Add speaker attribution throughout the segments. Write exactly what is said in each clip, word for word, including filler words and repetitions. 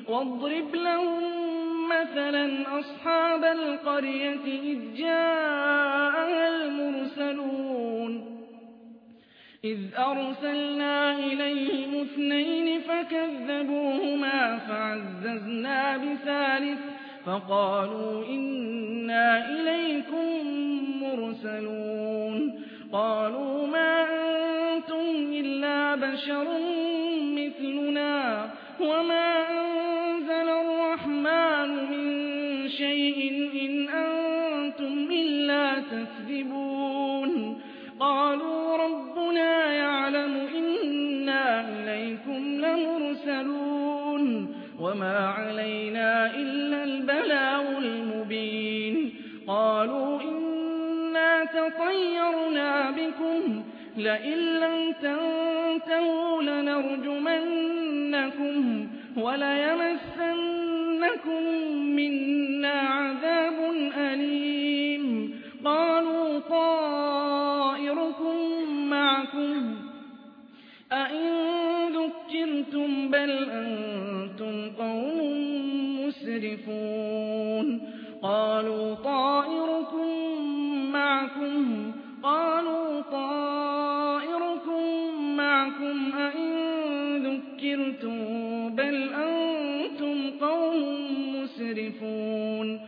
Speaker 1: واضرب لهم مثلا أصحاب القرية إذ جاءها المرسلون إذ أرسلنا إليهم اثنين فكذبوهما فعززنا بثالث فقالوا إنا إليكم مرسلون قالوا ما أنتم إلا بشر مثلنا وما أنزل الرحمن من شيء إن أنتم إلا تكذبون قالوا ربنا يعلم إنا إليكم لمرسلون وما علينا إلا البلاغ المبين قالوا إنا تطيرنا بكم لئن لم تنتهوا لنرجمنكم وليمسنكم منا عذاب أليم قالوا طائركم معكم أئن ذكرتم بل أنتم قوم مسرفون قالوا طائركم معكم قالوا طائركم معكم أئن ذكرتم بل أنتم قوم مسرفون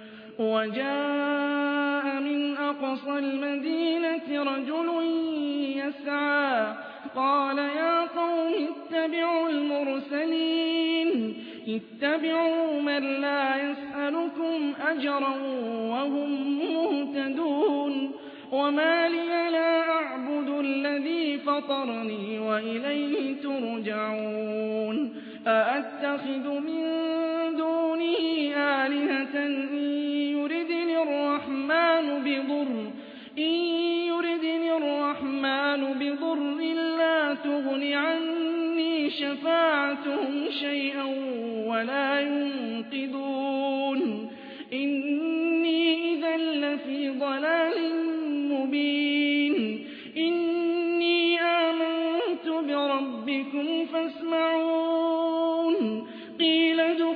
Speaker 1: وجاء من أقصى المدينة رجل يسعى قال يا قوم اتبعوا المرسلين اتبعوا من لا يسألكم أجرا وهم مهتدون وما لي لا أعبد الذي فطرني وإليه ترجعون أأتخذ من دونه آلهة إن يردني الرحمن بضر إن يردني الرحمن بضر لا تغن عني شفاعتهم شيئا ولا ينقذون إني إذا لفي ضلال مبين إني آمنت بربكم فاسمعون قيل